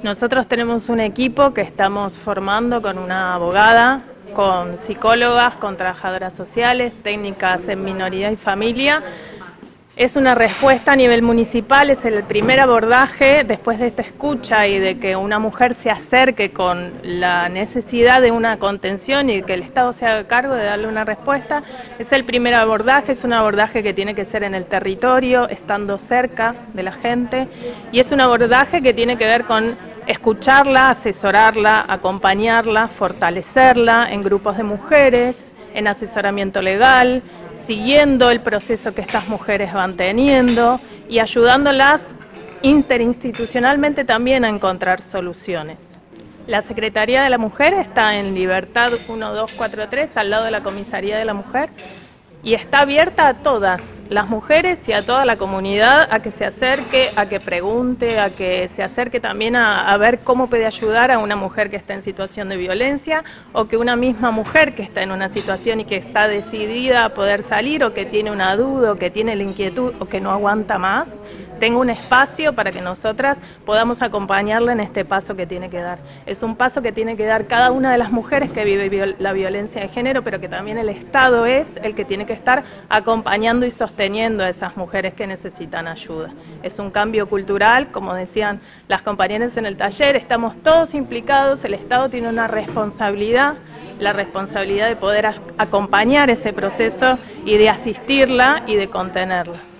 Nosotros tenemos un equipo que estamos formando con una abogada, con psicólogas, con trabajadoras sociales, técnicas en minoría y familia. Es una respuesta a nivel municipal, es el primer abordaje después de esta escucha y de que una mujer se acerque con la necesidad de una contención y que el Estado se haga cargo de darle una respuesta. Es el primer abordaje, es un abordaje que tiene que ser en el territorio, estando cerca de la gente, y es un abordaje que tiene que ver con escucharla, asesorarla, acompañarla, fortalecerla en grupos de mujeres, en asesoramiento legal, siguiendo el proceso que estas mujeres van teniendo y ayudándolas interinstitucionalmente también a encontrar soluciones. La Secretaría de la Mujer está en Libertad 1243, al lado de la Comisaría de la Mujer, y está abierta a todas las mujeres y a toda la comunidad a que se acerque, a que pregunte, a que se acerque también a ver cómo puede ayudar a una mujer que está en situación de violencia, o que una misma mujer que está en una situación y que está decidida a poder salir, o que tiene una duda, o que tiene la inquietud, o que no aguanta más, tenga un espacio para que nosotras podamos acompañarla en este paso que tiene que dar. Es un paso que tiene que dar cada una de las mujeres que vive la violencia de género, pero que también el Estado es el que tiene que estar acompañando y sosteniendo a esas mujeres que necesitan ayuda. Es un cambio cultural, como decían las compañeras en el taller, estamos todos implicados, el Estado tiene una responsabilidad, la responsabilidad de poder acompañar ese proceso y de asistirla y de contenerla.